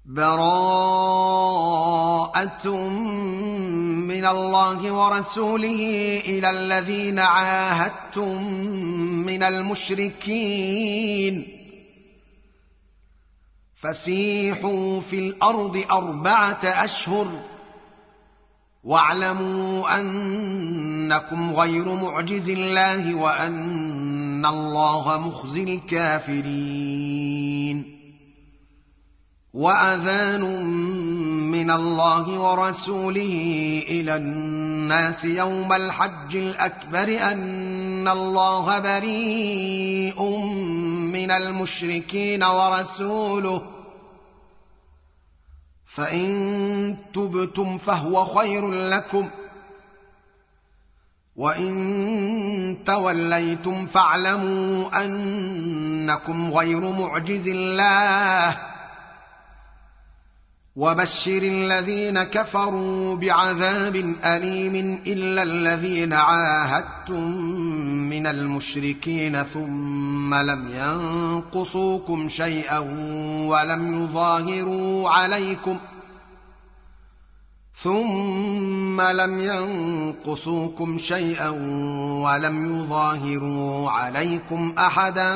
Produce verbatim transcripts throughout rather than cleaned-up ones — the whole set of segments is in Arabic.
براءة من الله ورسوله إلى الذين عاهدتم من المشركين فسيحوا في الأرض أربعة أشهر واعلموا أنكم غير معجز الله وأن الله مخزي الكافرين. وأذان من الله ورسوله إلى الناس يوم الحج الأكبر أن الله بريء من المشركين ورسوله فإن تبتم فهو خير لكم وإن توليتم فاعلموا أنكم غير معجز الله وبشر الذين كفروا بعذاب أليم إلا الذين عاهدتم من المشركين ثم لم ينقصوكم شيئا ولم يظاهروا عليكم ثم لم ينقصوكم شيئا ولم يظاهروا عليكم أحدا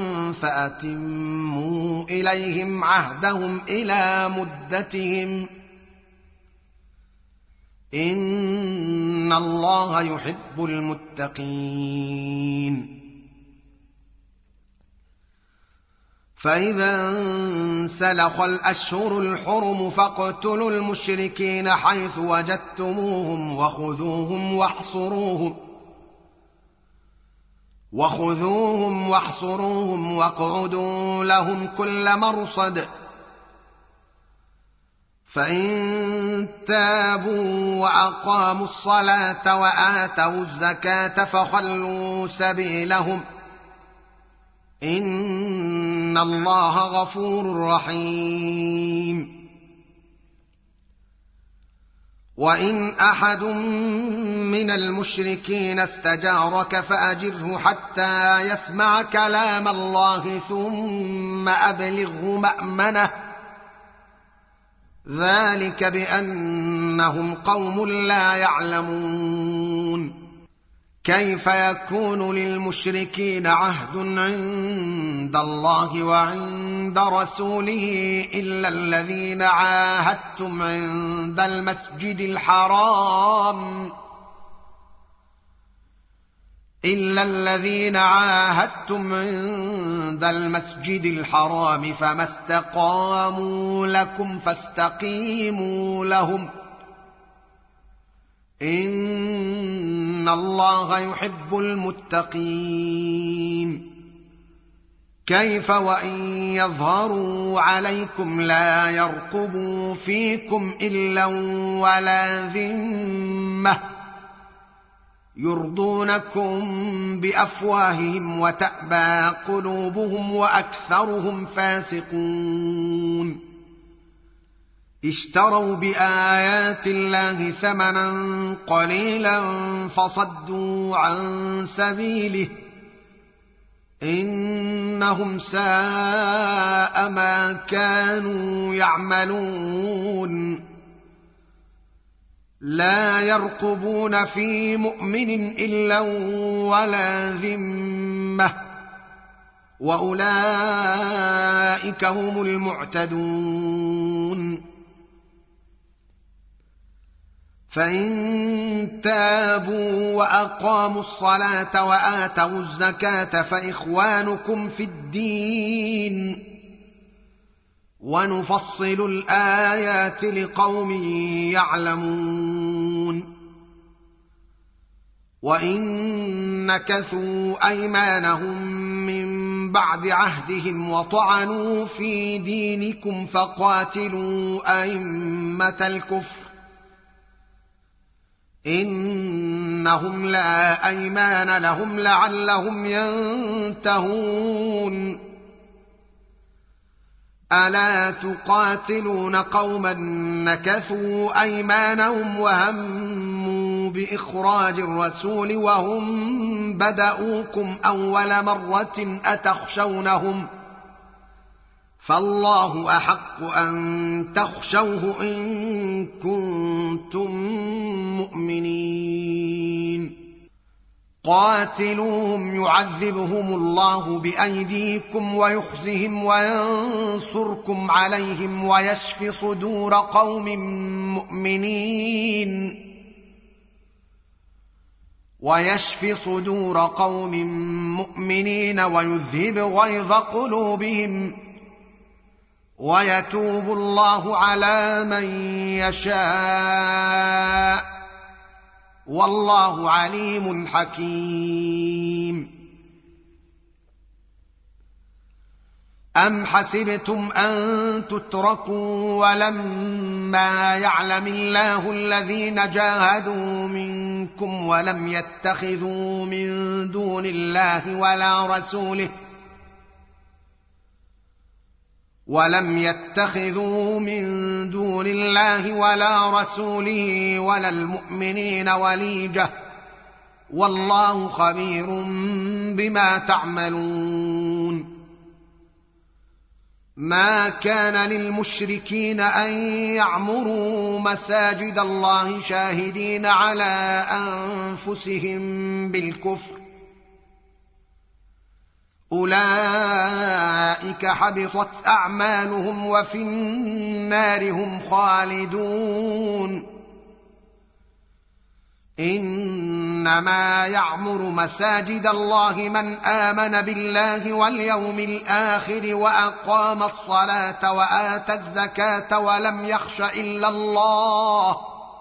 فأتموا إليهم عهدهم إلى مدتهم إن الله يحب المتقين. فإذا انسلخ الأشهر الحرم فاقتلوا المشركين حيث وجدتموهم وخذوهم واحصروهم وخذوهم واحصروهم واقعدوا لهم كل مرصد فإن تابوا وأقاموا الصلاة وآتوا الزكاة فخلوا سبيلهم إن الله غفور رحيم. وإن أحد من المشركين استجارك فأجره حتى يسمع كلام الله ثم أبلغه مأمنه ذلك بأنهم قوم لا يعلمون. كيف يكون للمشركين عهد عند الله وعند رسوله إلا الذين عاهدتم عند المسجد الحرام إلا الذين عاهدتم عند المسجد الحرام فما استقاموا لكم فاستقيموا لهم إن الله يحب المتقين. كيف وإن يظهروا عليكم لا يرقبوا فيكم إلا ولا ذمة يرضونكم بأفواههم وتأبى قلوبهم وأكثرهم فاسقون. اشتروا بآيات الله ثمنا قليلا فصدوا عن سبيله إنهم ساء ما كانوا يعملون. لا يرقبون في مؤمن إلا ولا ذمة وأولئك هم المعتدون. فإن تابوا وأقاموا الصلاة وآتوا الزكاة فإخوانكم في الدين ونفصل الآيات لقوم يعلمون. وإن نكثوا أيمانهم من بعد عهدهم وطعنوا في دينكم فقاتلوا أئمة الكفر إنهم لا أيمان لهم لعلهم ينتهون. ألا تقاتلون قوما نكثوا أيمانهم وهموا بإخراج الرسول وهم بدأوكم أول مرة أتخشونهم فالله أحق أن تخشوه إن كنتم مؤمنين. قاتلوهم يعذبهم الله بأيديكم ويخزهم وينصركم عليهم ويشف صدور قوم مؤمنين ويشف صدور قوم مؤمنين ويذهب غيظ قلوبهم ويتوب الله على من يشاء والله عليم حكيم. أم حسبتم أن تتركوا ولما يعلم الله الذين جاهدوا منكم ولم يتخذوا من دون الله ولا رسوله ولم يتخذوا من دون الله ولا رسوله ولا المؤمنين وليجة والله خبير بما تعملون. ما كان للمشركين أن يعمروا مساجد الله شاهدين على أنفسهم بالكفر أولئك حبطت أعمالهم وفي النار هم خالدون. إنما يعمر مساجد الله من آمن بالله واليوم الآخر وأقام الصلاة وآتى الزكاة ولم يخش إلا الله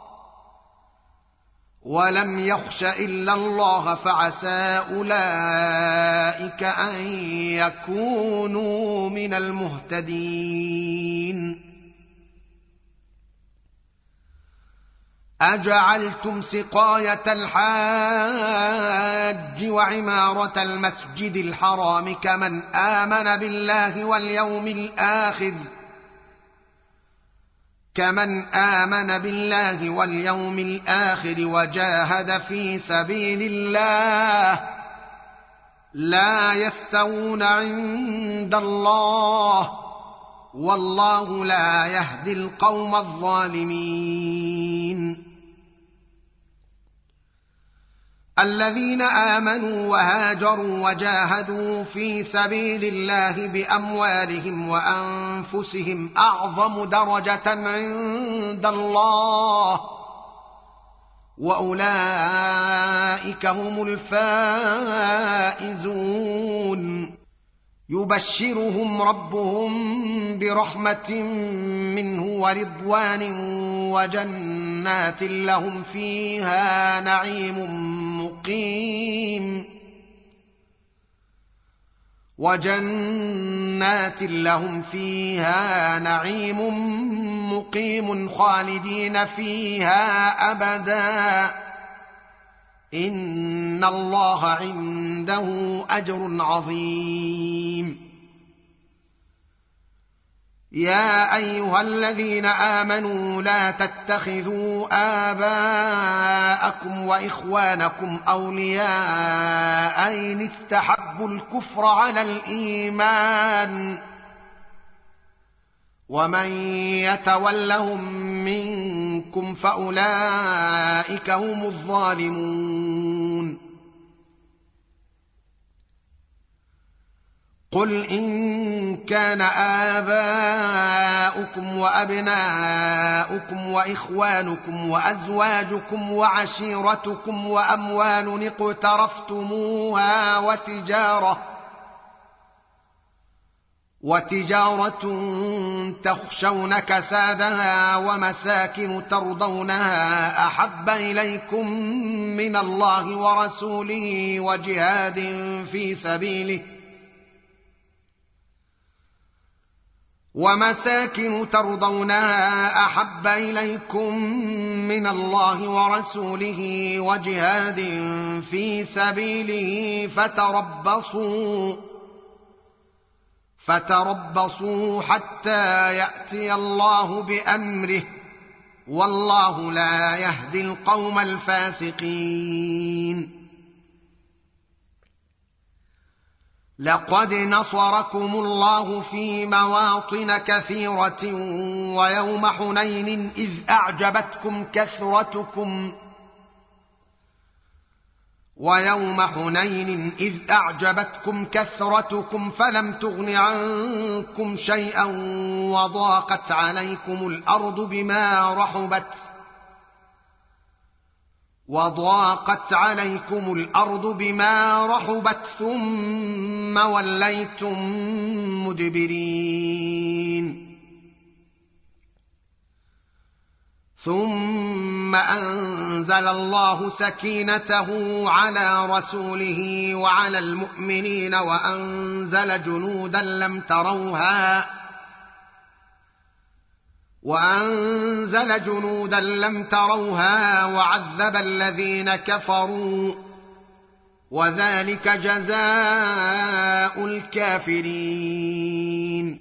ولم يخش إلا الله فعسى أولئك أن يكونوا من المهتدين. أجعلتم سقاية الحاج وعمارة المسجد الحرام كمن آمن بالله واليوم الآخر كمن آمن بالله واليوم الآخر وجاهد في سبيل الله لا يستوون عند الله والله لا يهدي القوم الظالمين. الذين آمنوا وهاجروا وجاهدوا في سبيل الله بأموالهم وأنفسهم أعظم درجة عند الله وأولئك هم الفائزون. يبشرهم ربهم برحمة منه ورضوان وجنات لهم فيها نعيم مقيم وجنات لهم فيها نعيم مقيم خالدين فيها أبدا إن الله عنده أجر عظيم. يا أيها الذين آمنوا لا تتخذوا آباءكم وإخوانكم أولياء إن استحبوا الكفر على الإيمان ومن يتولهم منكم فأولئك هم الظالمون. قل إن كان آباؤكم وأبناؤكم وإخوانكم وأزواجكم وعشيرتكم وأموال اقترفتموها وتجارة وتجارة تخشون كسادها ومساكن ترضونها أحب إليكم من الله ورسوله وجهاد في سبيله ومساكن ترضونها أحب إليكم من الله ورسوله وجهاد في سبيله فتربصوا فتربصوا حتى يأتي الله بأمره والله لا يهدي القوم الفاسقين. لقد نصركم الله في مواطن كثيرة ويوم حنين إذ أعجبتكم كثرتكم ويوم حنين إذ أعجبتكم كثرتكم فلم تغن عنكم شيئا وضاقت عليكم الأرض بما رحبت وضاقت عليكم الأرض بما رحبت ثم وليتم مدبرين ثم أنزل الله سكينته على رسوله وعلى المؤمنين وأنزل جنودا لم تروها وأنزل جنودا لم تروها وعذب الذين كفروا وذلك جزاء الكافرين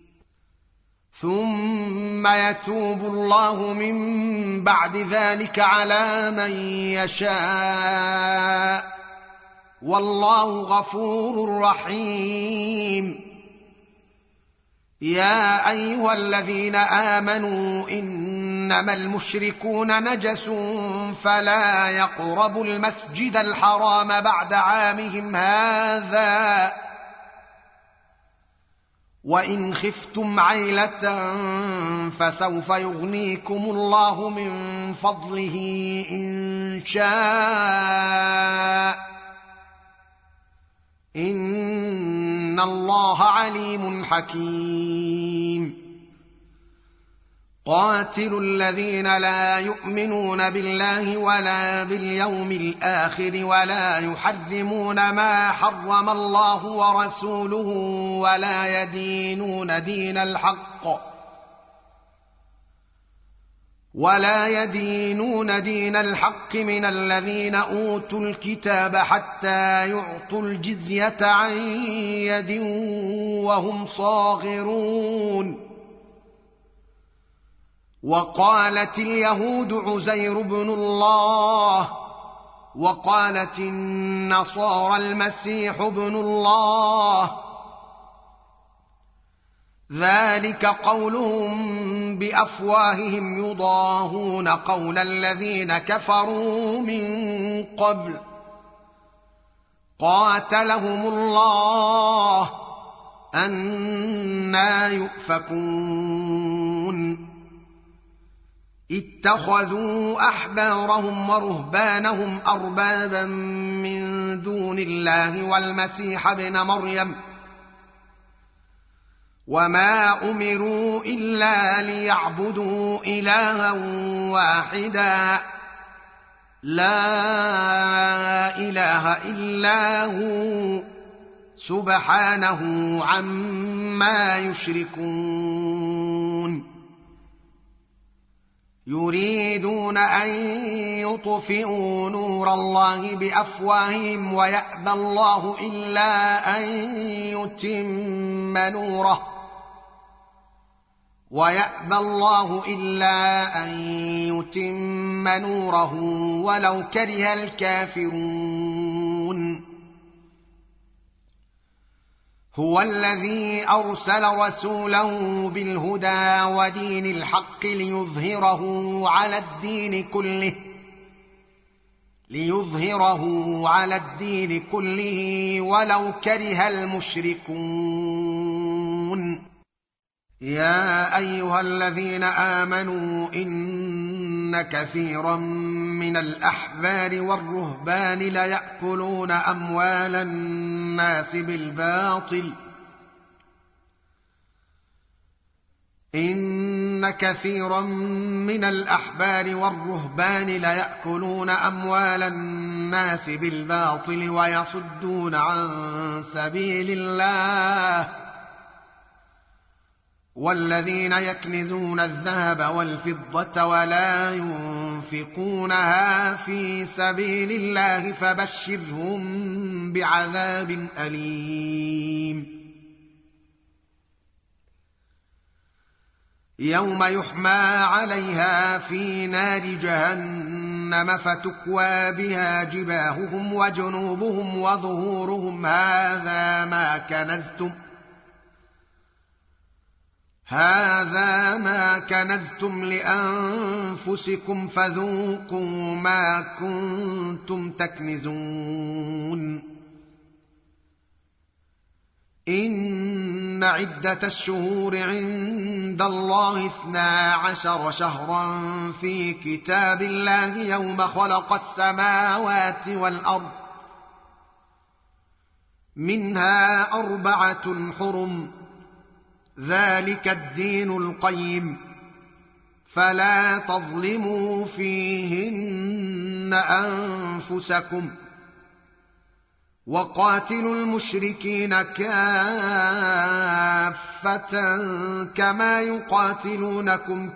ثم يتوب الله من بعد ذلك على من يشاء والله غفور رحيم يا أيها الذين آمنوا إنما المشركون نجس فلا يقربوا المسجد الحرام بعد عامهم هذا وإن خفتم عيلة فسوف يغنيكم الله من فضله إن شاء إن الله عليم حكيم قاتلوا الذين لا يؤمنون بالله ولا باليوم الآخر ولا يحرمون ما حرم الله ورسوله ولا يدينون دين الحق ولا يدينون دين الحق من الذين أوتوا الكتاب حتى يعطوا الجزية عن يد وهم صاغرون وقالت اليهود عزير بن الله وقالت النصارى المسيح ابن الله ذلك قولهم بأفواههم يضاهون قول الذين كفروا من قبل قاتلهم الله أنى يؤفكون اتخذوا أحبارهم ورهبانهم أربابا من دون الله والمسيح ابن مريم وما أمروا إلا ليعبدوا إلها واحدا لا إله إلا هو سبحانه عما يشركون يريدون أن يطفئوا نور الله بأفواههم ويأبى الله إلا أن يتم نوره ويأبى الله إلا أن يتم نوره ولو كره الكافرون هو الذي أرسل رسوله بالهدى ودين الحق ليظهره على الدين كله ليظهره على الدين كله ولو كره المشركون يا أيها الذين آمنوا إن كثيرا من الأحبار والرهبان ليأكلون أموال الناس بالباطل إن كثيرا من الأحبار والرهبان ليأكلون أموال الناس بالباطل ويصدون عن سبيل الله والذين يكنزون الذهب والفضة ولا ينفقونها في سبيل الله فبشرهم بعذاب أليم يوم يحمى عليها في نار جهنم جهنم فتكوى بها جباههم وجنوبهم وظهورهم هذا ما كنزتم هذا ما كنزتم لأنفسكم فذوقوا ما كنتم تكنزون إن عدة الشهور عند الله اثنا عشر شهرا في كتاب الله يوم خلق السماوات والأرض منها أربعة حرم ذلك الدين القيم فلا تظلموا فيهن أنفسكم وقاتلوا المشركين كافة كما يقاتلونكم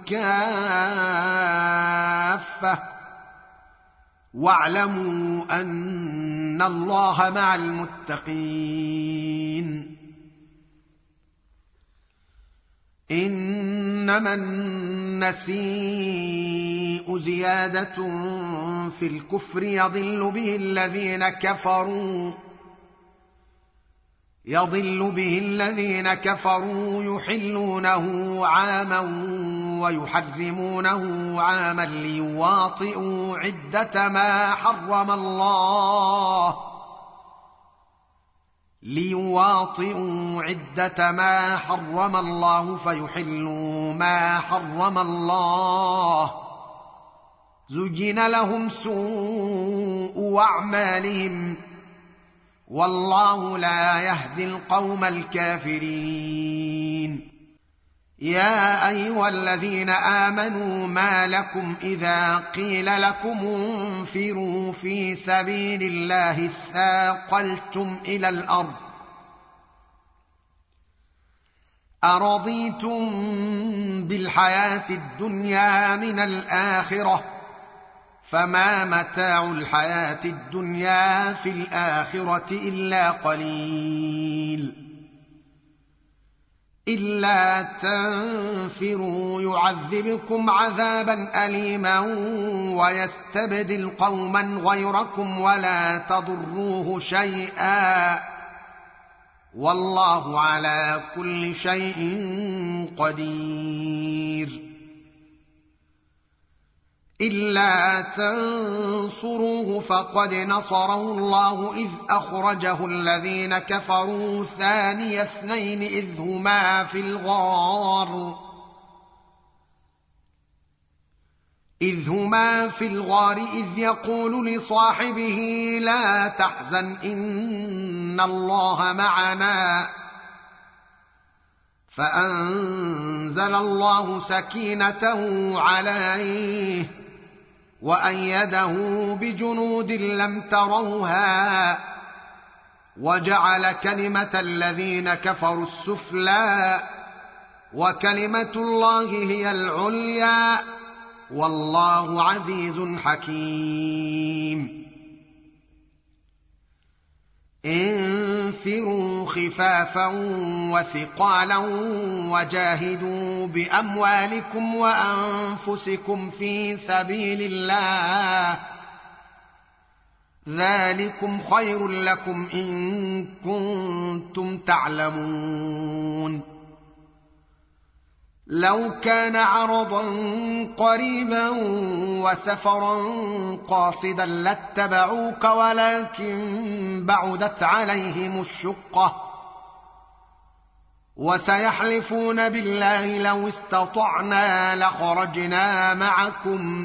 كافة واعلموا أن الله مع المتقين إنما النسيء زيادة في الكفر يضل به الذين كفروا يضل به الذين كفروا يحلونه عاما ويحرمونه عاما ليواطئوا عدة ما حرم الله ليواطئوا عدة ما حرم الله فيحلوا ما حرم الله زين لهم سوء أعمالهم والله لا يهدي القوم الكافرين يا أيها الذين آمنوا ما لكم إذا قيل لكم انفروا في سبيل الله اثاقلتم إلى الأرض أرضيتم بالحياة الدنيا من الآخرة فما متاع الحياة الدنيا في الآخرة إلا قليل إلا تنفروا يعذبكم عذابا أليما ويستبدل قوما غيركم ولا تضروه شيئا والله على كل شيء قدير إلا تنصروه فقد نصره الله إذ أخرجه الذين كفروا ثاني اثنين إذ هما في الغار إذ هما في الغار إذ يقول لصاحبه لا تحزن إن الله معنا فأنزل الله سكينته عليه وأيده بجنود لم تروها وجعل كلمة الذين كفروا السفلى وكلمة الله هي العليا والله عزيز حكيم انفروا خفافا وثقالا وجاهدوا بأموالكم وأنفسكم في سبيل الله ذلكم خير لكم إن كنتم تعلمون لو كان عرضا قريبا وسفرا قاصدا لاتبعوك ولكن بعدت عليهم الشقة وسيحلفون بالله لو استطعنا لخرجنا معكم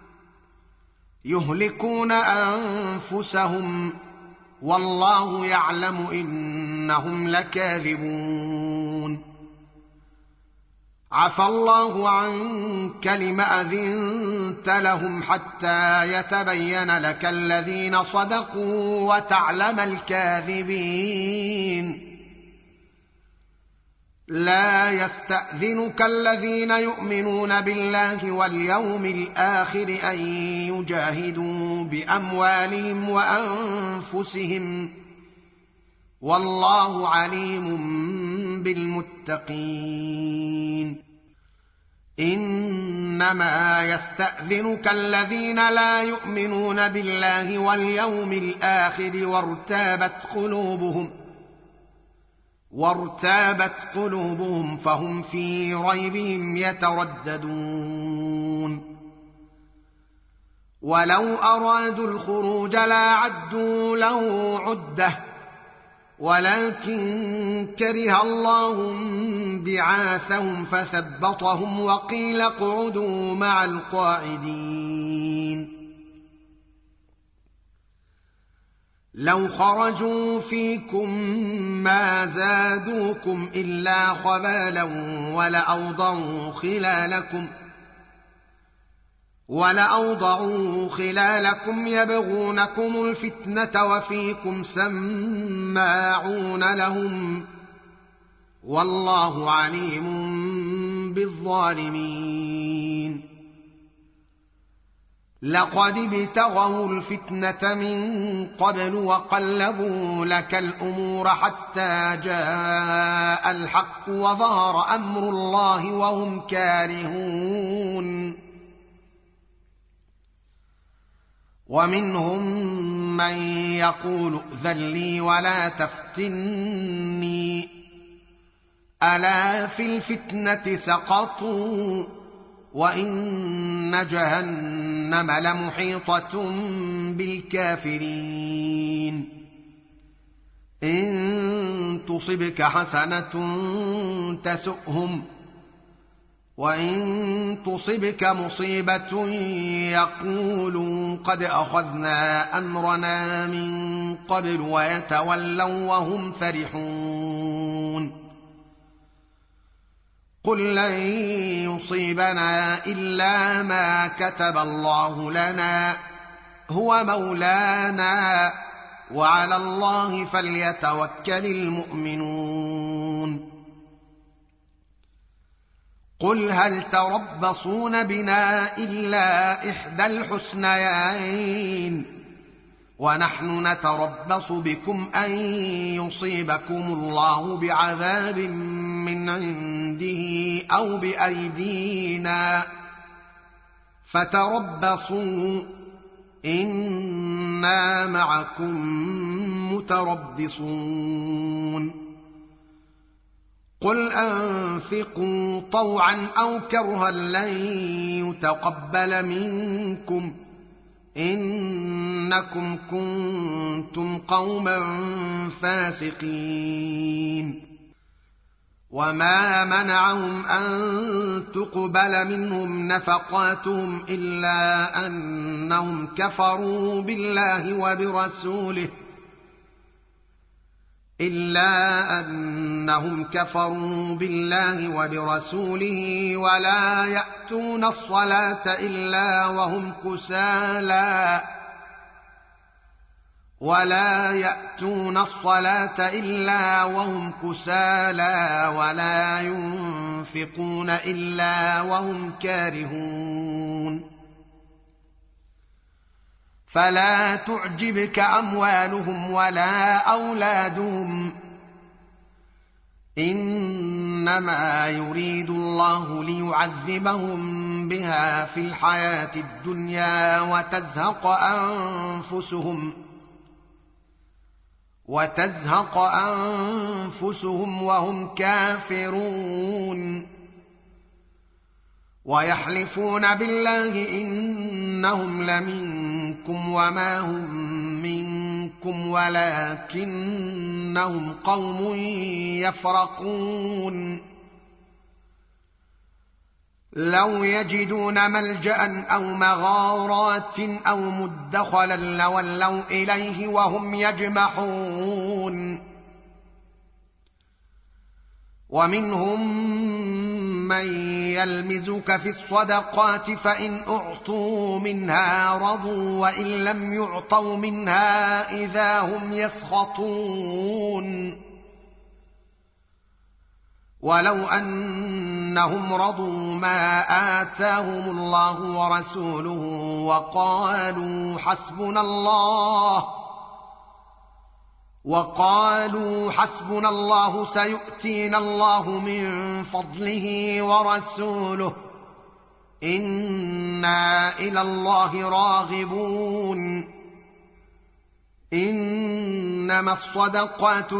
يهلكون أنفسهم والله يعلم إنهم لكاذبون عفى الله عنك لم أذنت لهم حتى يتبين لك الذين صدقوا وتعلم الكاذبين لا يستأذنك الذين يؤمنون بالله واليوم الآخر أن يجاهدوا بأموالهم وأنفسهم والله عليم بالمتقين إن إنما يستأذنك الذين لا يؤمنون بالله واليوم الآخر وارتابت قلوبهم وارتابت قلوبهم فهم في ريبهم يترددون ولو أرادوا الخروج لاعدوا له عدة ولكن كره الله بعاثهم فثبطهم وقيل اقعدوا مع القاعدين لو خرجوا فيكم ما زادوكم إلا خبالا ولأوضعوا خلالكم ولأوضعوا خلالكم يبغونكم الفتنة وفيكم سماعون لهم والله عليم بالظالمين لقد ابتغوا الفتنة من قبل وقلبوا لك الأمور حتى جاء الحق وظهر أمر الله وهم كارهون ومنهم من يقول ائذن لي ولا تفتني ألا في الفتنة سقطوا وإن جهنم لمحيطة بالكافرين إن تصبك حسنة تسؤهم وإن تصبك مصيبة يقولوا قد أخذنا أمرنا من قبل ويتولوا وهم فرحون قل لن يصيبنا إلا ما كتب الله لنا هو مولانا وعلى الله فليتوكل المؤمنون قل هل تربصون بنا إلا إحدى الحسنيين ونحن نتربص بكم أن يصيبكم الله بعذاب من عنده أو بأيدينا فتربصوا إنا معكم متربصون قل أنفقوا طوعا أو كرها لن يتقبل منكم إنكم كنتم قوما فاسقين وما منعهم أن تقبل منهم نفقاتهم إلا أنهم كفروا بالله وبرسوله إلا أنهم كفروا بالله وبرسوله ولا يأتون الصلاة إلا وهم كسالى ولا يأتون الصلاة إلا وهم كسالى ولا ينفقون إلا وهم كارهون فلا تعجبك أموالهم ولا أولادهم إنما يريد الله ليعذبهم بها في الحياة الدنيا وتزهق أنفسهم وتزهق أنفسهم وهم كافرون ويحلفون بالله إنهم لمنكم وما هم منكم ولكنهم قوم يفرقون لو يجدون ملجأ أو مغارات أو مدخلا لولوا إليه وهم يجمحون ومنهم من يلمزك في الصدقات فإن أعطوا منها رضوا وإن لم يعطوا منها إذا هم يسخطون ولو أنهم رضوا ما آتاهم الله ورسوله وقالوا حسبنا الله وقالوا حسبنا الله سيؤتينا الله من فضله ورسوله إنا إلى الله راغبون إنما الصدقات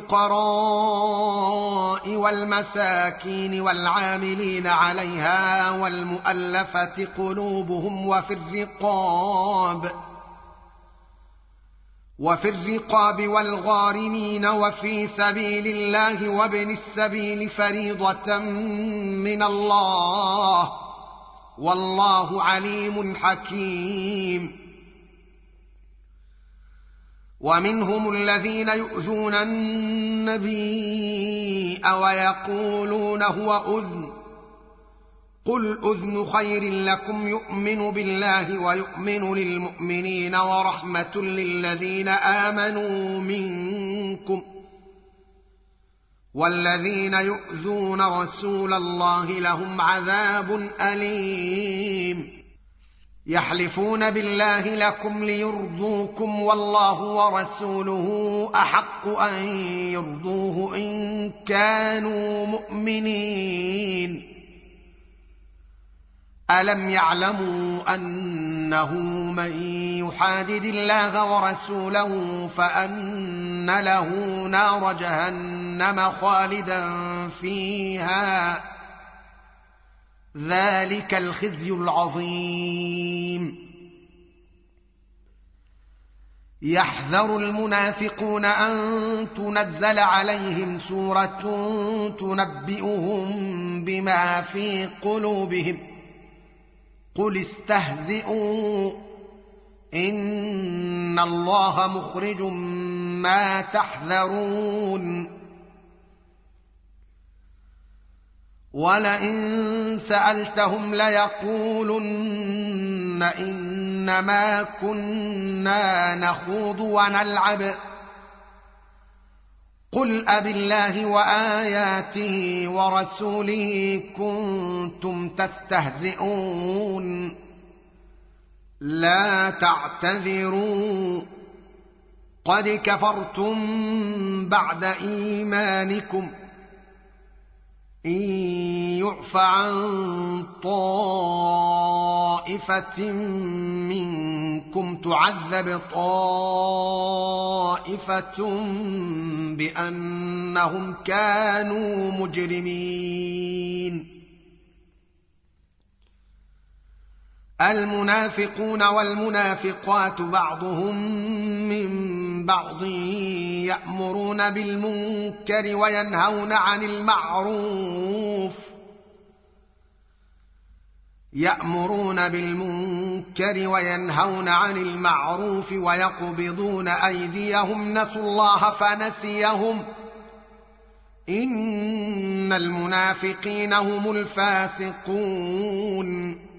للفقراء والمساكين والعاملين عليها والمؤلفة قلوبهم وفي الرقاب وفي الرقاب والغارمين وفي سبيل الله وابن السبيل فريضة من الله والله عليم حكيم. ومنهم الذين يؤذون النبي ويقولون هو أذن قل أذن خير لكم يؤمن بالله ويؤمن للمؤمنين ورحمة للذين آمنوا منكم والذين يؤذون رسول الله لهم عذاب أليم. يحلفون بالله لكم ليرضوكم والله ورسوله أحق أن يرضوه إن كانوا مؤمنين. ألم يعلموا أنه من يحادد الله ورسوله فأن له نار جهنم خالدا فيها ذلك الخزي العظيم. يحذر المنافقون أن تنزل عليهم سورة تنبئهم بما في قلوبهم قل استهزئوا إن الله مخرج ما تحذرون. ولئن سألتهم ليقولن إنما كنا نخوض ونلعب قل أبالله وآياته ورسوله كنتم تستهزئون لا تعتذروا قد كفرتم بعد إيمانكم إن يعف عن طائفة منكم تعذب طائفة بأنهم كانوا مجرمين. المنافقون والمنافقات بعضهم من بعض يأمرون بالمنكر وينهون عن المعروف يأمرون بالمنكر وينهون عن المعروف ويقبضون أيديهم نسوا الله فنسيهم إن المنافقين هم الفاسقون.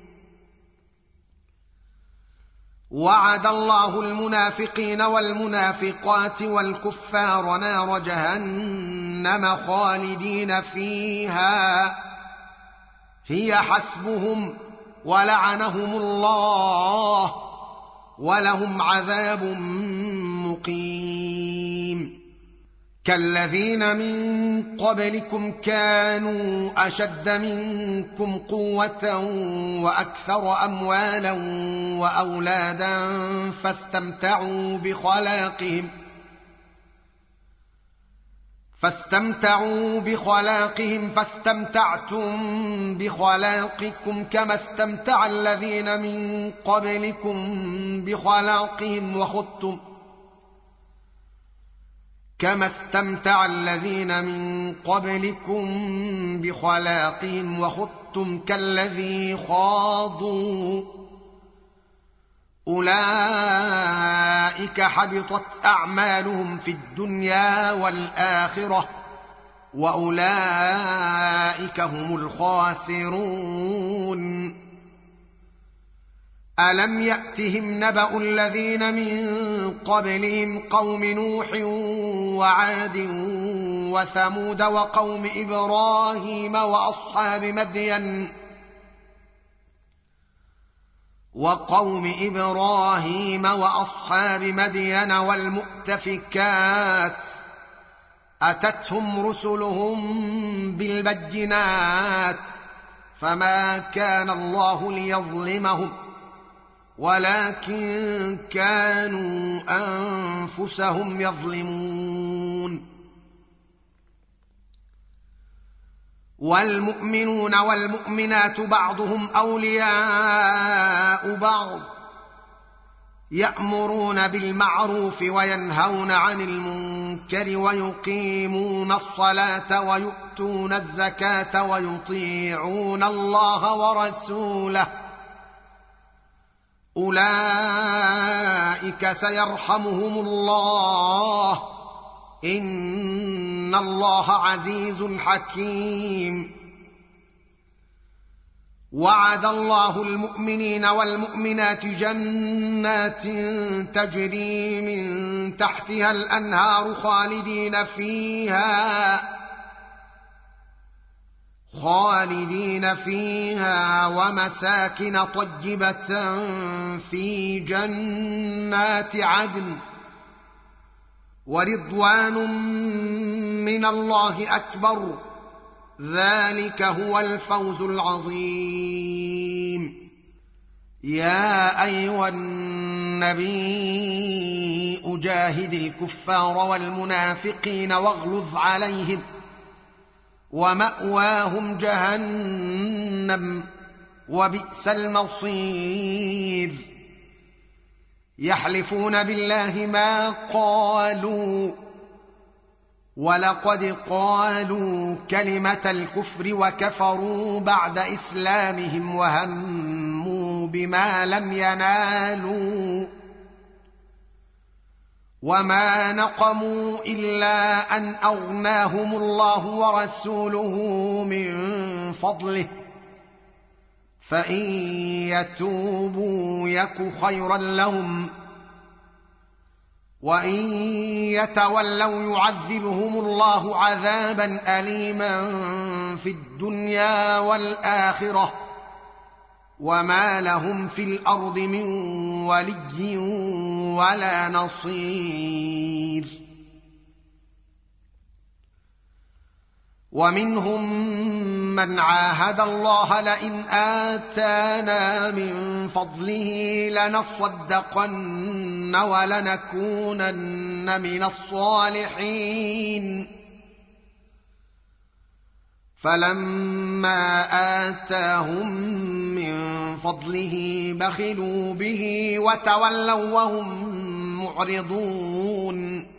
وعد الله المنافقين والمنافقات والكفار نار جهنم خالدين فيها هي حسبهم ولعنهم الله ولهم عذاب مقيم. كالذين من قبلكم كانوا أشد منكم قوة وأكثر أموالا وأولادا فاستمتعوا بخلاقهم فاستمتعوا بخلاقهم فاستمتعتم بخلاقكم كما استمتع الذين من قبلكم بخلاقهم وخضتم كما استمتع الذين من قبلكم بخلاقهم وخضتم كالذي خاضوا أولئك حبطت أعمالهم في الدنيا والآخرة وأولئك هم الخاسرون. ألم يأتهم نبأ الذين من قبلهم قوم نوح وعاد وثمود وقوم إبراهيم وأصحاب مدين وقوم إبراهيم وأصحاب مدين والمؤتفكات أتتهم رسلهم بالبينات فما كان الله ليظلمهم ولكن كانوا أنفسهم يظلمون. والمؤمنون والمؤمنات بعضهم أولياء بعض يأمرون بالمعروف وينهون عن المنكر ويقيمون الصلاة ويؤتون الزكاة ويطيعون الله ورسوله أولئك سيرحمهم الله إن الله عزيز حكيم. وعد الله المؤمنين والمؤمنات جنات تجري من تحتها الأنهار خالدين فيها خالدين فيها ومساكن طيبة في جنات عدن ورضوان من الله أكبر ذلك هو الفوز العظيم. يا أيها النبي أجاهد الكفار والمنافقين واغلظ عليهم ومأواهم جهنم وبئس المصير. يحلفون بالله ما قالوا ولقد قالوا كلمة الكفر وكفروا بعد إسلامهم وهموا بما لم ينالوا وما نقموا إلا أن أغناهم الله ورسوله من فضله فإن يتوبوا يك خيرا لهم وإن يتولوا يعذبهم الله عذابا أليما في الدنيا والآخرة وما لهم في الأرض من ولي ولا نصير. ومنهم من عاهد الله لئن آتانا من فضله لنصدقن ولنكونن من الصالحين فلما آتاهم من فضله بخلوا به وتولوا وهم معرضون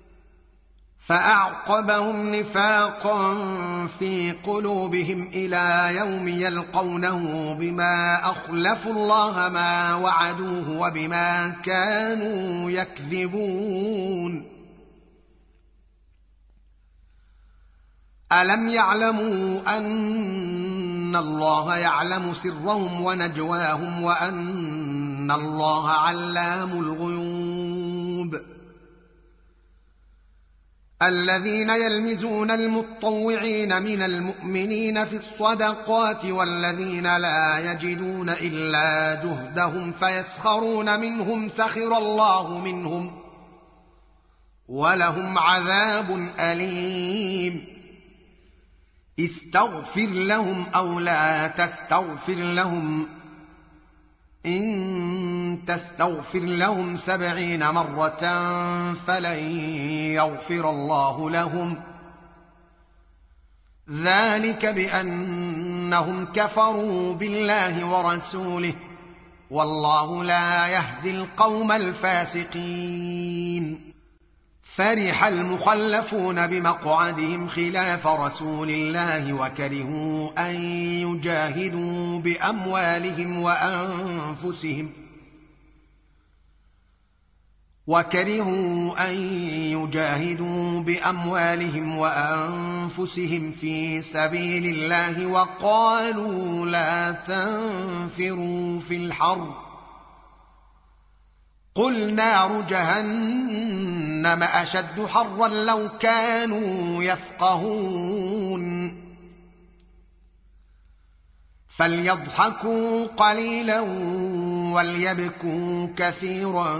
فأعقبهم نفاقا في قلوبهم إلى يوم يلقونه بما أخلفوا الله ما وعدوه وبما كانوا يكذبون. ألم يعلموا أن الله يعلم سرهم ونجواهم وأن الله علام الغيوب. الذين يلمزون المطوعين من المؤمنين في الصدقات والذين لا يجدون إلا جهدهم فيسخرون منهم سخر الله منهم ولهم عذاب أليم. استغفر لهم أو لا تستغفر لهم إن تستغفر لهم سبعين مرة فلن يغفر الله لهم ذلك بأنهم كفروا بالله ورسوله والله لا يهدي القوم الفاسقين. فرح المخلفون بمقعدهم خلاف رسول الله وكرهوا أن يجاهدوا بأموالهم وأنفسهم وكرهوا أن يجاهدوا بأموالهم وأنفسهم في سبيل الله وقالوا لا تنفروا في الحر قل نار جهنم أشد حرا لو كانوا يفقهون. فليضحكوا قليلا وليبكوا كثيرا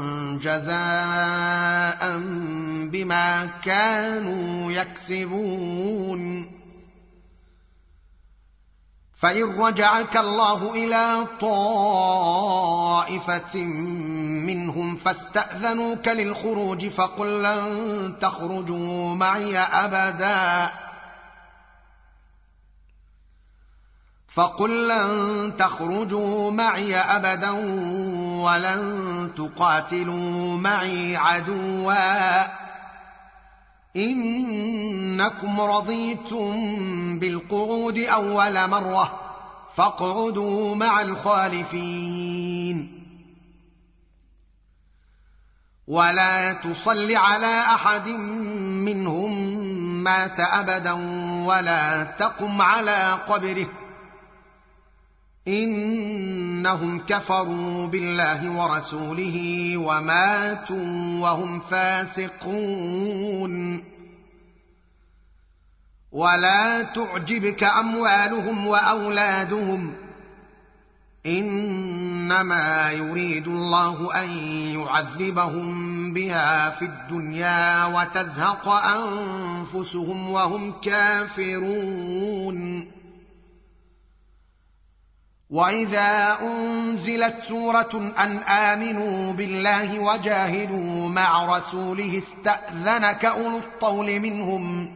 جزاء بما كانوا يكسبون. فإن رجعك الله إلى طائفة منهم فاستأذنوك للخروج فقل لن تخرجوا معي أبدا فقل لن تخرجوا معي أبدا ولن تقاتلوا معي عدوا إنكم رضيتم بالقعود أول مرة فاقعدوا مع الخالفين ولا تصل على أحد منهم مات أبدا ولا تقم على قبره إنهم كفروا بالله ورسوله وماتوا وهم فاسقون ولا تعجبك أموالهم وأولادهم إنما يريد الله أن يعذبهم بها في الدنيا وتزهق أنفسهم وهم كافرون وإذا أنزلت سورة أن آمنوا بالله وجاهدوا مع رسوله استأذنك أولو الطول منهم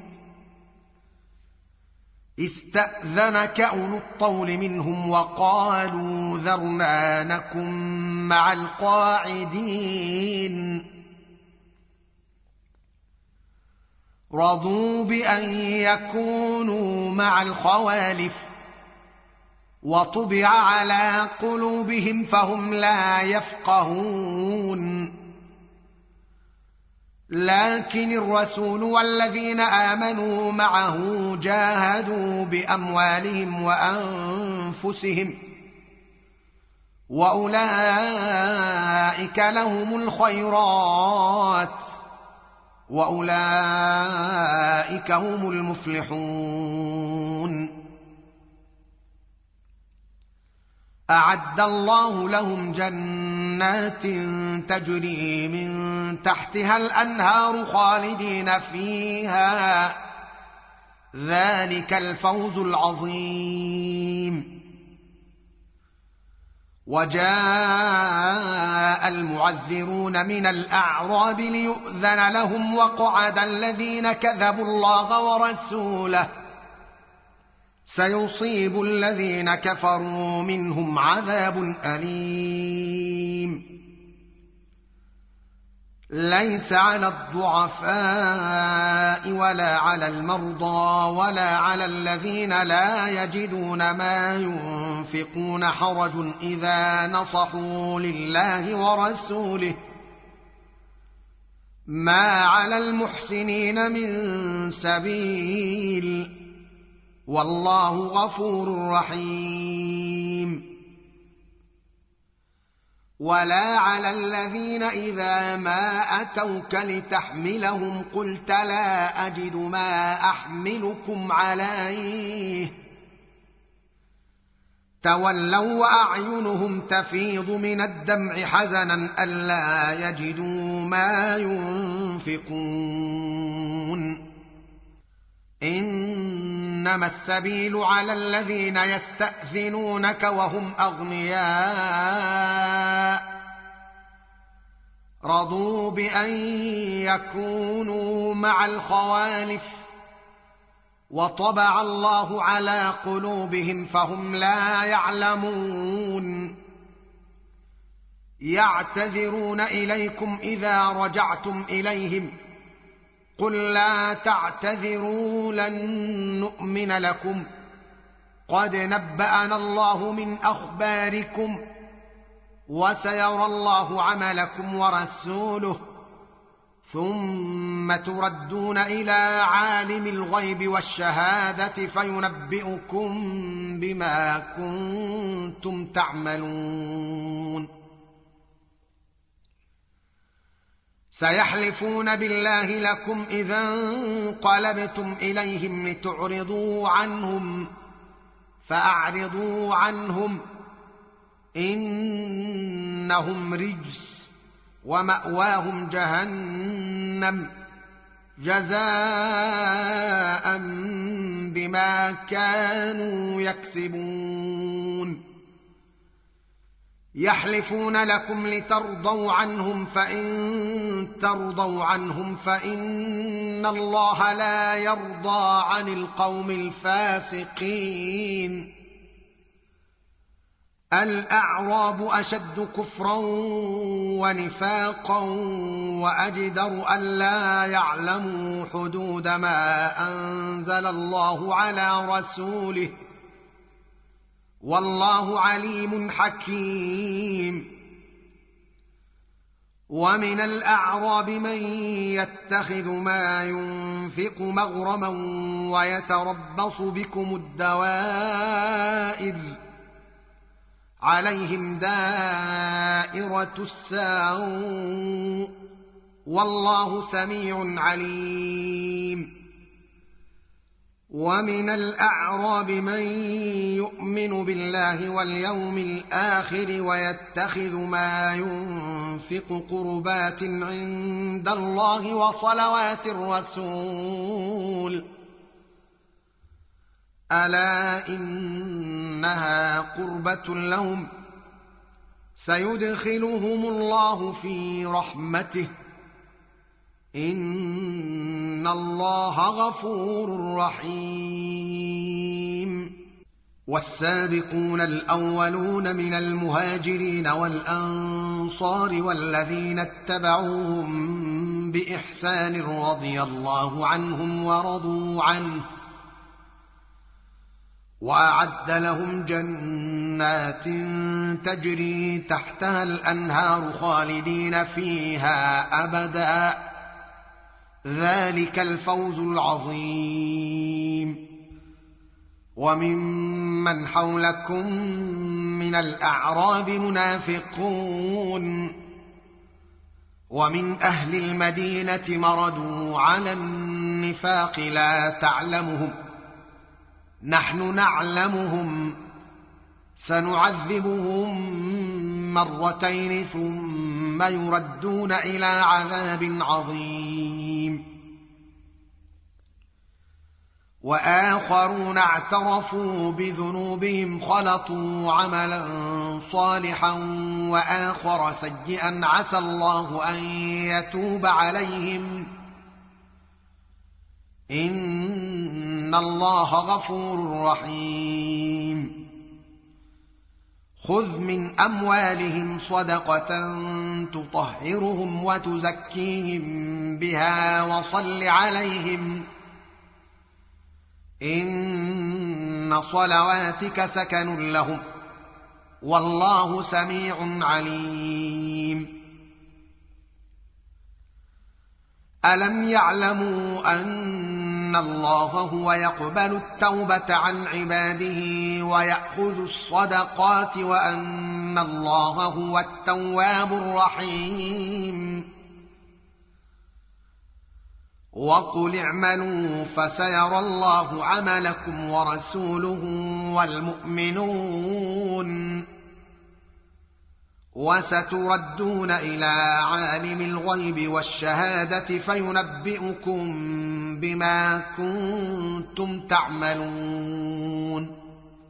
استأذنك أولو الطول منهم وقالوا ذرنا نكن مع القاعدين رضوا بأن يكونوا مع الخوالف وطبع على قلوبهم فهم لا يفقهون لكن الرسول والذين آمنوا معه جاهدوا بأموالهم وأنفسهم وأولئك لهم الخيرات وأولئك هم المفلحون أعد الله لهم جنات تجري من تحتها الأنهار خالدين فيها ذلك الفوز العظيم وجاء المعذرون من الأعراب ليؤذن لهم وقعد الذين كذبوا الله ورسوله سيصيب الذين كفروا منهم عذاب أليم ليس على الضعفاء ولا على المرضى ولا على الذين لا يجدون ما ينفقون حرج إذا نصحوا لله ورسوله ما على المحسنين من سبيل والله غفور رحيم ولا على الذين إذا ما أتوك لتحملهم قلت لا أجد ما أحملكم عليه تولوا وأعينهم تفيض من الدمع حزنا ألا يجدوا ما ينفقون إنما السبيل على الذين يستأذنونك وهم أغنياء رضوا بأن يكونوا مع الخوالف وطبع الله على قلوبهم فهم لا يعلمون يعتذرون إليكم إذا رجعتم إليهم قل لا تعتذروا لن نؤمن لكم قد نبأنا الله من أخباركم وسيرى الله عملكم ورسوله ثم تردون إلى عالم الغيب والشهادة فينبئكم بما كنتم تعملون سيحلفون بالله لكم إذا انقلبتم إليهم لتعرضوا عنهم فأعرضوا عنهم إنهم رجس ومأواهم جهنم جزاء بما كانوا يكسبون يحلفون لكم لترضوا عنهم فإن ترضوا عنهم فإن الله لا يرضى عن القوم الفاسقين الأعراب أشد كفرا ونفاقا وأجدر ألا يعلموا حدود ما أنزل الله على رسوله والله عليم حكيم ومن الأعراب من يتخذ ما ينفق مغرما ويتربص بكم الدوائر عليهم دائرة السوء والله سميع عليم ومن الأعراب من يؤمن بالله واليوم الآخر ويتخذ ما ينفق قربات عند الله وصلوات الرسول ألا إنها قربة لهم سيدخلهم الله في رحمته إن الله غفور رحيم والسابقون الأولون من المهاجرين والأنصار والذين اتبعوهم بإحسان رضي الله عنهم ورضوا عنه وأعد لهم جنات تجري تحتها الأنهار خالدين فيها أبدا ذلك الفوز العظيم وممن حولكم من الأعراب منافقون ومن أهل المدينة مردوا على النفاق لا تعلمهم نحن نعلمهم سنعذبهم مرتين ثم يردون إلى عذاب عظيم وآخرون اعترفوا بذنوبهم خلطوا عملا صالحا وآخر سيئا عسى الله أن يتوب عليهم إن الله غفور رحيم خذ من أموالهم صدقة تطهرهم وتزكيهم بها وصل عليهم إن صلواتك سكن لهم والله سميع عليم ألم يعلموا أن الله هو يقبل التوبة عن عباده ويأخذ الصدقات وأن الله هو التواب الرحيم وقل اعملوا فسيرى الله عملكم ورسوله والمؤمنون وستردون إلى عالم الغيب والشهادة فينبئكم بما كنتم تعملون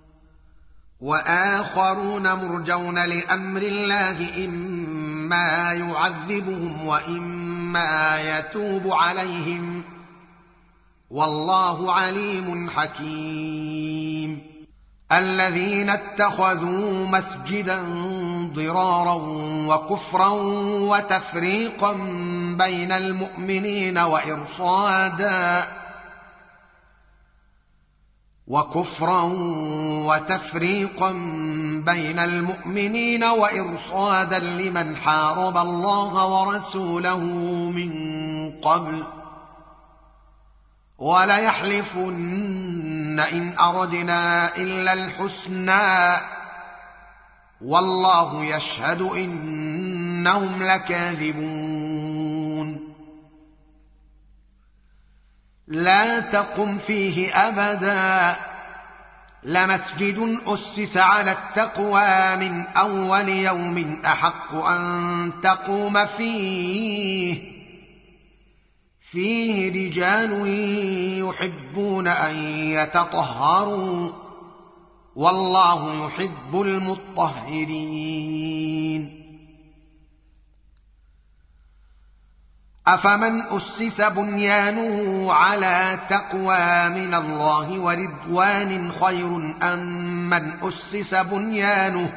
وآخرون مرجون لأمر الله إما يعذبهم وإما يتوب عليهم والله عليم حكيم الذين اتخذوا مسجدا ضرارا وكفرا وتفريقا بين المؤمنين وإرصادا وكفرا وتفريقا بين المؤمنين وإرصادا لمن حارب الله ورسوله من قبل وليحلفن إن أردنا إلا الحسنى والله يشهد إنهم لكاذبون لا تقم فيه أبدا لمسجد أسس على التقوى من أول يوم أحق أن تقوم فيه فيه رجال يحبون أن يتطهروا والله يحب المطهرين. أفمن أسس بنيانه على تقوى من الله ورضوان خير أم من أسس بنيانه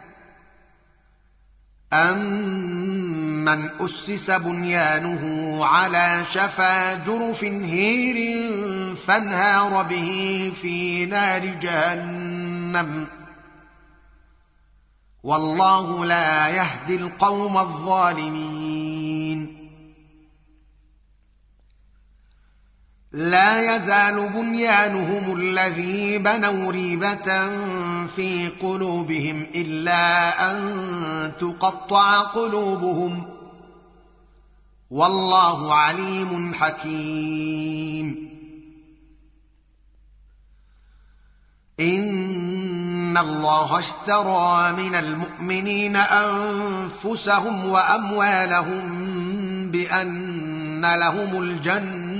أَمَّنْ أُسِّسَ بُنْيَانُهُ عَلَى شَفَا جُرُفٍ هِيرٍ فانهار به في نار جهنم والله لا يهدي القوم الظالمين. لا يزال بنيانهم الذي بنوا ريبة في قلوبهم إلا أن تقطع قلوبهم والله عليم حكيم. إن الله اشترى من المؤمنين أنفسهم وأموالهم بأن لهم الجنة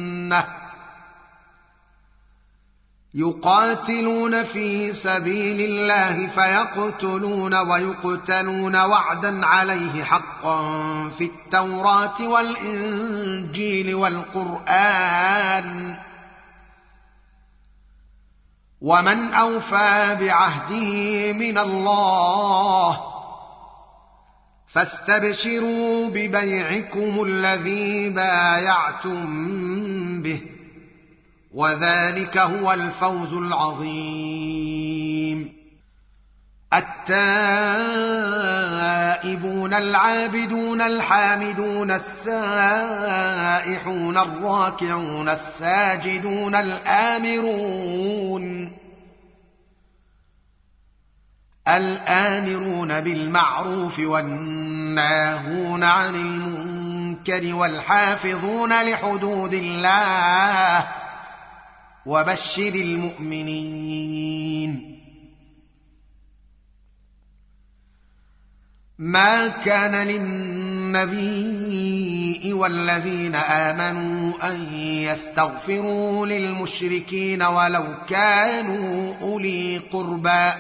يقاتلون في سبيل الله فيقتلون ويقتلون وعدا عليه حقا في التوراة والإنجيل والقرآن ومن أوفى بعهده من الله فاستبشروا ببيعكم الذي بايعتم به وذلك هو الفوز العظيم. التائبون العابدون الحامدون السائحون الراكعون الساجدون الآمرون الآمرون بالمعروف والناهون عن المنكر والحافظون لحدود الله وبشر المؤمنين. ما كان للنبي والذين آمنوا أن يستغفروا للمشركين ولو كانوا أولي قربى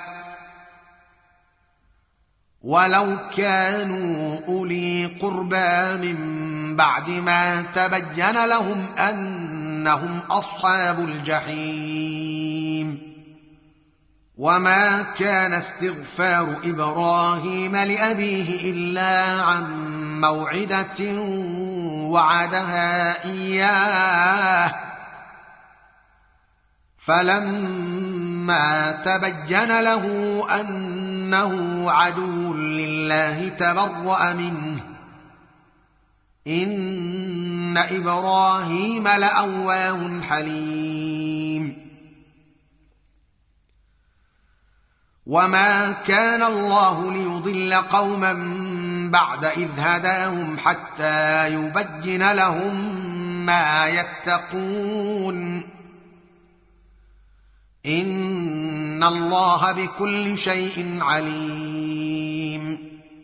ولو كانوا أولي قربى من بعد ما تبين لهم أنهم أصحاب الجحيم. وما كان استغفار إبراهيم لأبيه إلا عن موعدة وعدها إياه فلما تبين له أنه عدو لله تبرأ منه إن إبراهيم لأواه حليم. وما كان الله ليضل قوما بعد إذ هداهم حتى يبين لهم ما يتقون إن الله بكل شيء عليم.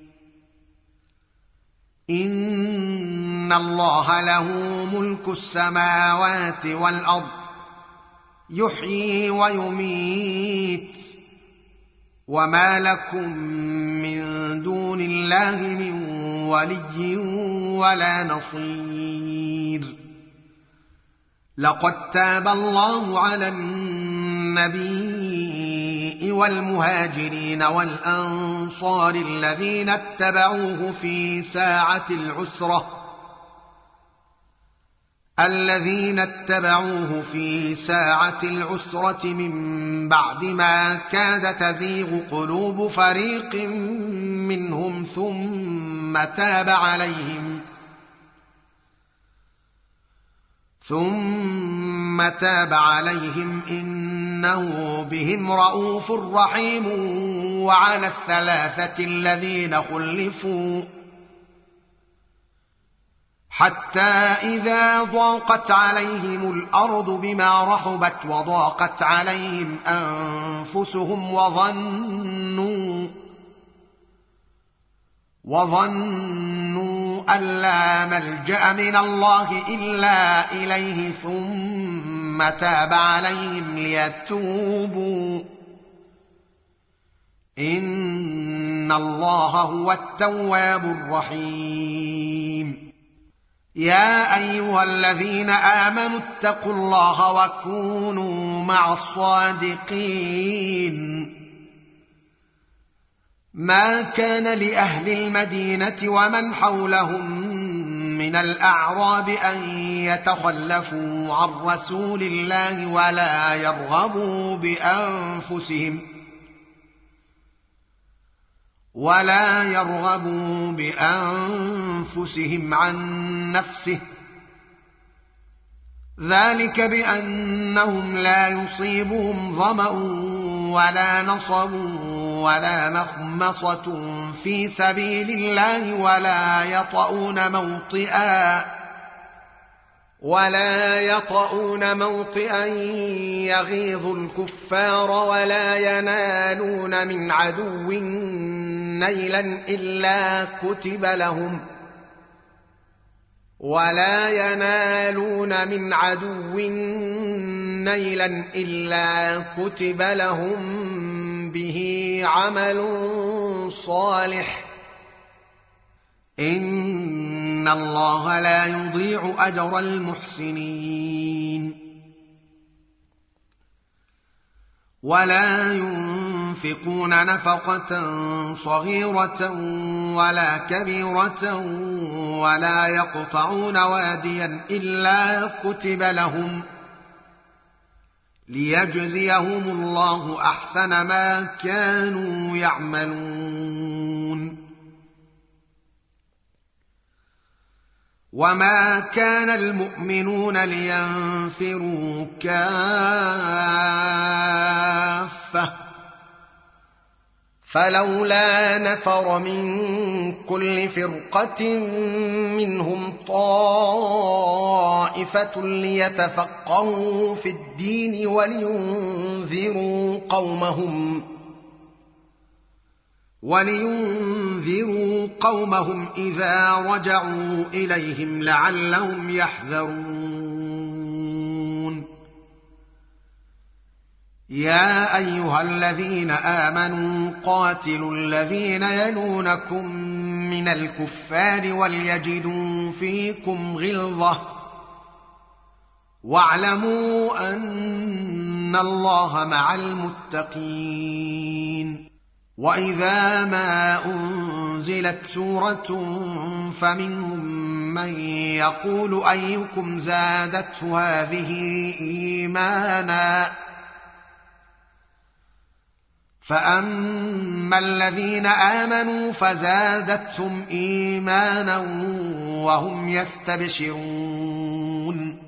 إن الله له ملك السماوات والأرض يحيي ويميت وما لكم من دون الله من ولي ولا نصير. لقد تاب الله على النبي والمهاجرين والأنصار الذين اتبعوه في ساعة العسرة الذين اتبعوه في ساعة العسرة من بعد ما كاد تزيغ قلوب فريق منهم ثم تاب عليهم ثم تاب عليهم إنه بهم رءوف رحيم. وعلى الثلاثة الذين خلفوا حتى إذا ضاقت عليهم الأرض بما رحبت وضاقت عليهم أنفسهم وظنوا وظنوا أن لا ملجأ من الله إلا إليه ثم تاب عليهم ليتوبوا إن الله هو التواب الرحيم. يا أيها الذين آمنوا اتقوا الله وكونوا مع الصادقين. ما كان لأهل المدينة ومن حولهم من الأعراب أن يتخلفوا عن رسول الله ولا يرغبوا بأنفسهم ولا يرغبوا بأنفسهم عن نفسه، ذلك بأنهم لا يصيبهم ظمأ ولا نصب ولا مخمصة في سبيل الله ولا يطؤون موطئا ولا يطؤون موطئا يغيظ الكفار ولا ينالون من عدو نيلا إلا كتب لهم ولا ينالون من عدو نيلا إلا كتب لهم به عمل صالح إن الله لا يضيع أجر المحسنين. ولا ينفقون نفقة صغيرة ولا كبيرة ولا يقطعون واديا إلا كتب لهم ليجزيهم الله أحسن ما كانوا يعملون. وما كان المؤمنون لينفروا كافة فلولا نفر من كل فرقة منهم طائفة ليتفقهوا في الدين ولينذروا قومهم ولينذروا قومهم إذا رجعوا إليهم لعلهم يحذرون. يا أيها الذين آمنوا قاتلوا الذين يلونكم من الكفار وليجدوا فيكم غلظة واعلموا أن الله مع المتقين. وإذا ما أنزلت سورة فمنهم من يقول أيكم زادته هذه إيمانا فأما الذين آمنوا فزادتهم إيمانا وهم يستبشرون.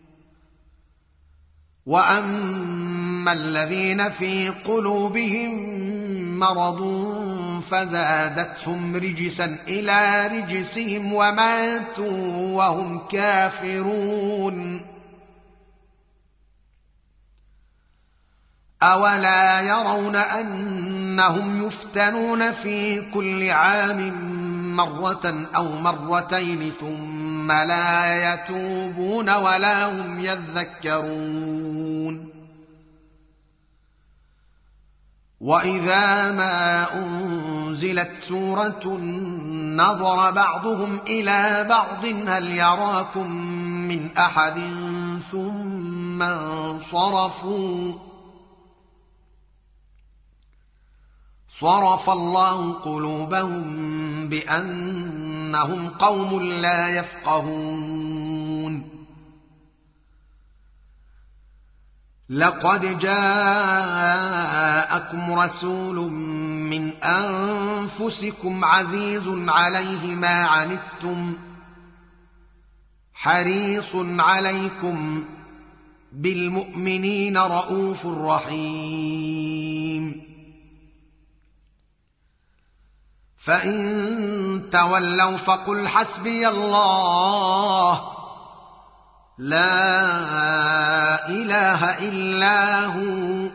وأما الذين في قلوبهم مرض فزادتهم رجسا إلى رجسهم وماتوا وهم كافرون. أولا يرون أنهم يفتنون في كل عام مرة أو مرتين ثم لا يتوبون ولا هم يذكرون. وإذا ما أنزلت سورة نظر بعضهم إلى بعض هل يراكم من أحد ثم انصرفوا صرف الله قلوبهم بأنهم قوم لا يفقهون. لقد جاءكم رسول من أنفسكم عزيز عليه ما عنتم حريص عليكم بالمؤمنين رءوف رحيم. فإن تولوا فقل حسبي الله لا إله إلا هو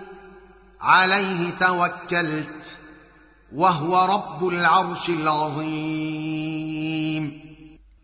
عليه توكلت وهو رب العرش العظيم.